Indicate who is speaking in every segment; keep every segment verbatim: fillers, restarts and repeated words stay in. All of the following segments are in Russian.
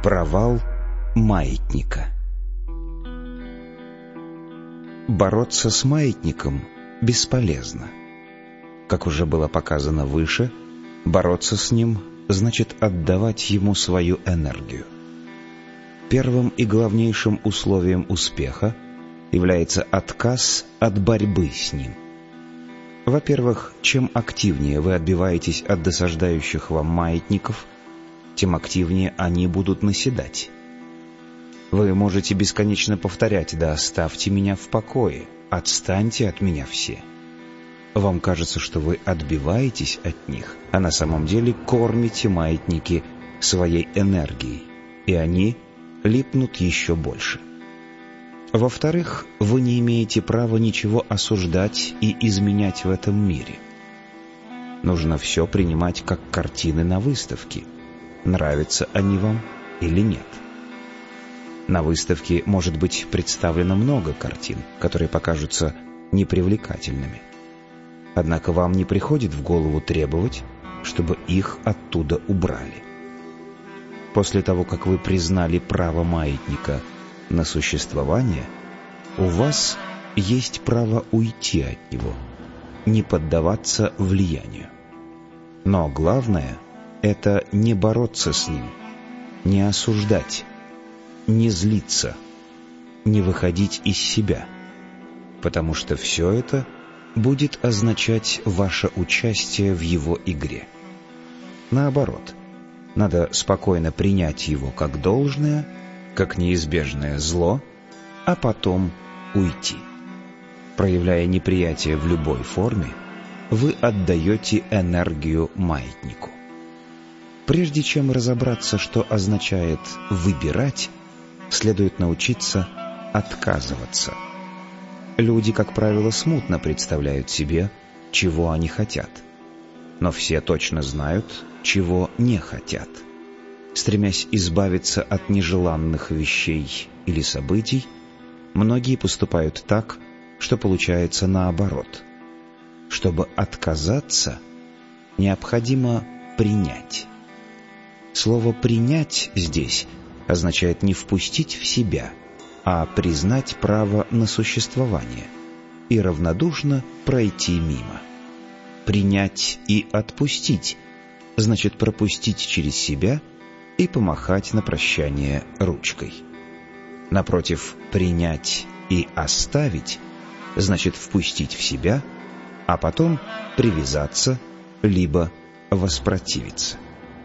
Speaker 1: Провал маятника. Бороться с маятником бесполезно. Как уже было показано выше, бороться с ним значит отдавать ему свою энергию. Первым и главнейшим условием успеха является отказ от борьбы с ним. Во-первых, чем активнее вы отбиваетесь от досаждающих вам маятников, тем активнее они будут наседать. Вы можете бесконечно повторять: «Да оставьте меня в покое, отстаньте от меня все». Вам кажется, что вы отбиваетесь от них, а на самом деле кормите маятники своей энергией, и они липнут еще больше. Во-вторых, вы не имеете права ничего осуждать и изменять в этом мире. Нужно все принимать как картины на выставке, нравятся они вам или нет. На выставке может быть представлено много картин, которые покажутся непривлекательными. Однако вам не приходит в голову требовать, чтобы их оттуда убрали. После того, как вы признали право маятника на существование, у вас есть право уйти от него, не поддаваться влиянию. Но главное — это не бороться с ним, не осуждать, не злиться, не выходить из себя, потому что все это будет означать ваше участие в его игре. Наоборот, надо спокойно принять его как должное, как неизбежное зло, а потом уйти. Проявляя неприятие в любой форме, вы отдаете энергию маятнику. Прежде чем разобраться, что означает «выбирать», следует научиться отказываться. Люди, как правило, смутно представляют себе, чего они хотят. Но все точно знают, чего не хотят. Стремясь избавиться от нежеланных вещей или событий, многие поступают так, что получается наоборот. Чтобы отказаться, необходимо принять. Слово «принять» здесь означает не впустить в себя, а признать право на существование и равнодушно пройти мимо. Принять и отпустить значит пропустить через себя и помахать на прощание ручкой. Напротив, принять и оставить значит впустить в себя, а потом привязаться, либо воспротивиться.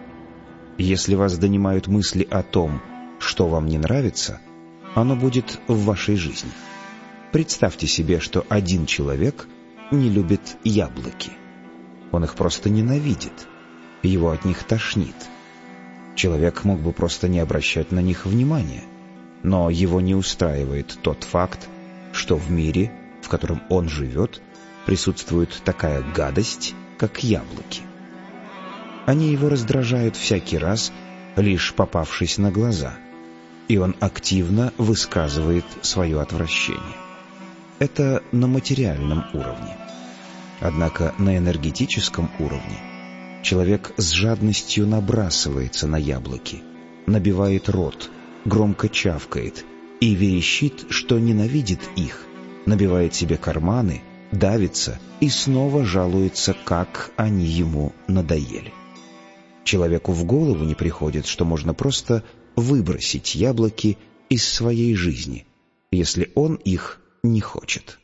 Speaker 1: Если вас донимают мысли о том, что вам не нравится, оно будет в вашей жизни. Представьте себе, что один человек не любит яблоки. Он их просто ненавидит. Его от них тошнит. Человек мог бы просто не обращать на них внимания, но его не устраивает тот факт, что в мире, в котором он живет, присутствует такая гадость, как яблоки. Они его раздражают всякий раз, лишь попавшись на глаза, и он активно высказывает свое отвращение. Это на материальном уровне. Однако на энергетическом уровне человек с жадностью набрасывается на яблоки, набивает рот, громко чавкает и верещит, что ненавидит их, набивает себе карманы, давится и снова жалуется, как они ему надоели. Человеку в голову не приходит, что можно просто выбросить яблоки из своей жизни, если он их не хочет.